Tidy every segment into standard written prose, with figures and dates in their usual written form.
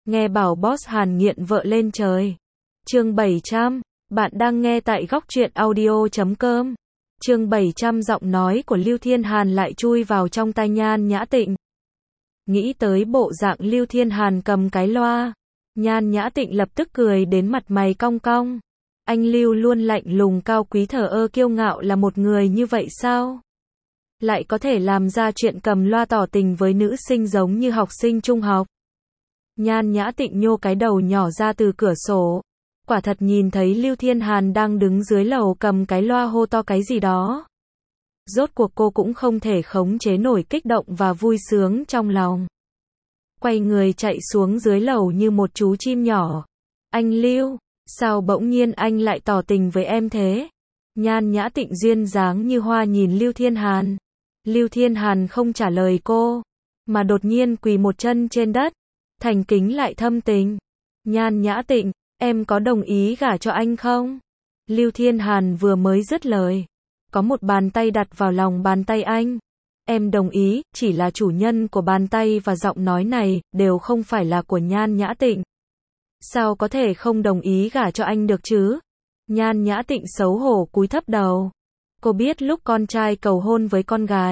Nghe bảo boss Hàn nghiện vợ lên trời. Chương 700, bạn đang nghe tại góc truyện audio.com. Chương 700 giọng nói của Lưu Thiên Hàn lại chui vào trong tai Nhan Nhã Tịnh. Nghĩ tới bộ dạng Lưu Thiên Hàn cầm cái loa, Nhan Nhã Tịnh lập tức cười đến mặt mày cong cong. Anh Lưu luôn lạnh lùng cao quý thờ ơ kiêu ngạo là một người như vậy sao? Lại có thể làm ra chuyện cầm loa tỏ tình với nữ sinh giống như học sinh trung học. Nhan Nhã Tịnh nhô cái đầu nhỏ ra từ cửa sổ. Quả thật nhìn thấy Lưu Thiên Hàn đang đứng dưới lầu cầm cái loa hô to cái gì đó. Rốt cuộc cô cũng không thể khống chế nổi kích động và vui sướng trong lòng. Quay người chạy xuống dưới lầu như một chú chim nhỏ. Anh Lưu, sao bỗng nhiên anh lại tỏ tình với em thế? Nhan Nhã Tịnh duyên dáng như hoa nhìn Lưu Thiên Hàn. Lưu Thiên Hàn không trả lời cô, mà đột nhiên quỳ một chân trên đất, thành kính lại thâm tình. Nhan Nhã Tịnh, em có đồng ý gả cho anh không? Lưu Thiên Hàn vừa mới dứt lời, có một bàn tay đặt vào lòng bàn tay anh. Em đồng ý, chỉ là chủ nhân của bàn tay và giọng nói này đều không phải là của Nhan Nhã Tịnh. Sao có thể không đồng ý gả cho anh được chứ? Nhan Nhã Tịnh xấu hổ cúi thấp đầu. Cô biết lúc con trai cầu hôn với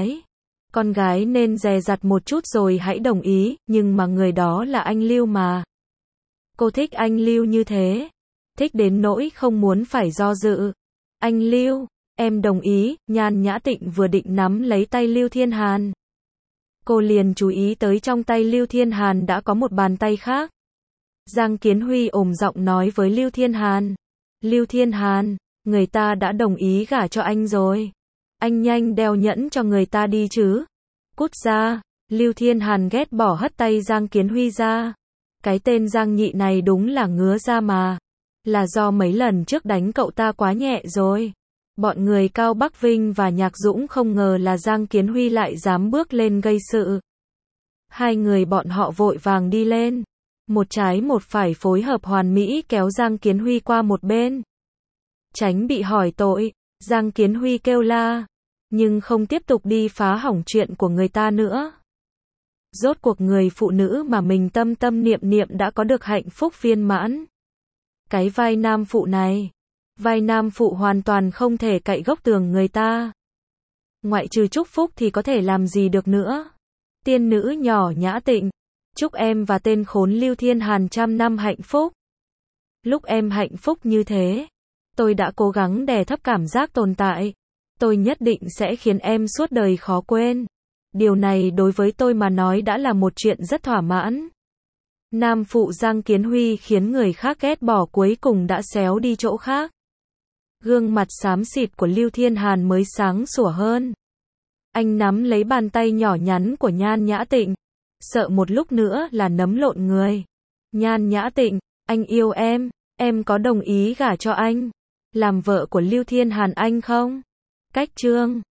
con gái nên dè dặt một chút rồi hãy đồng ý, nhưng mà người đó là anh Lưu mà. Cô thích anh Lưu như thế, thích đến nỗi không muốn phải do dự. Anh Lưu, em đồng ý. Nhan Nhã Tịnh vừa định nắm lấy tay Lưu Thiên Hàn, cô liền chú ý tới trong tay Lưu Thiên Hàn đã có một bàn tay khác. Giang Kiến Huy ồm giọng nói với Lưu Thiên Hàn. Lưu Thiên Hàn, người ta đã đồng ý gả cho anh rồi. Anh nhanh đeo nhẫn cho người ta đi chứ. Cút ra. Lưu Thiên Hàn ghét bỏ hất tay Giang Kiến Huy ra. Cái tên Giang nhị này đúng là ngứa da mà. Là do mấy lần trước đánh cậu ta quá nhẹ rồi. Bọn người Cao Bắc Vinh và Nhạc Dũng không ngờ là Giang Kiến Huy lại dám bước lên gây sự. Hai người bọn họ vội vàng đi lên. Một trái một phải phối hợp hoàn mỹ kéo Giang Kiến Huy qua một bên. Tránh bị hỏi tội, Giang Kiến Huy kêu la, nhưng không tiếp tục đi phá hỏng chuyện của người ta nữa. Rốt cuộc người phụ nữ mà mình tâm tâm niệm niệm đã có được hạnh phúc viên mãn. Cái vai nam phụ này, vai nam phụ hoàn toàn không thể cậy gốc tường người ta. Ngoại trừ chúc phúc thì có thể làm gì được nữa. Tiên nữ nhỏ Nhã Tịnh, chúc em và tên khốn Lưu Thiên Hàn trăm năm hạnh phúc. Lúc em hạnh phúc như thế, tôi đã cố gắng đè thấp cảm giác tồn tại. Tôi nhất định sẽ khiến em suốt đời khó quên. Điều này đối với tôi mà nói đã là một chuyện rất thỏa mãn. Nam phụ Giang Kiến Huy khiến người khác ghét bỏ cuối cùng đã xéo đi chỗ khác. Gương mặt xám xịt của Lưu Thiên Hàn mới sáng sủa hơn. Anh nắm lấy bàn tay nhỏ nhắn của Nhan Nhã Tịnh, sợ một lúc nữa là nấm lộn người. Nhan Nhã Tịnh, anh yêu em có đồng ý gả cho anh, làm vợ của Lưu Thiên Hàn anh không? Cách chương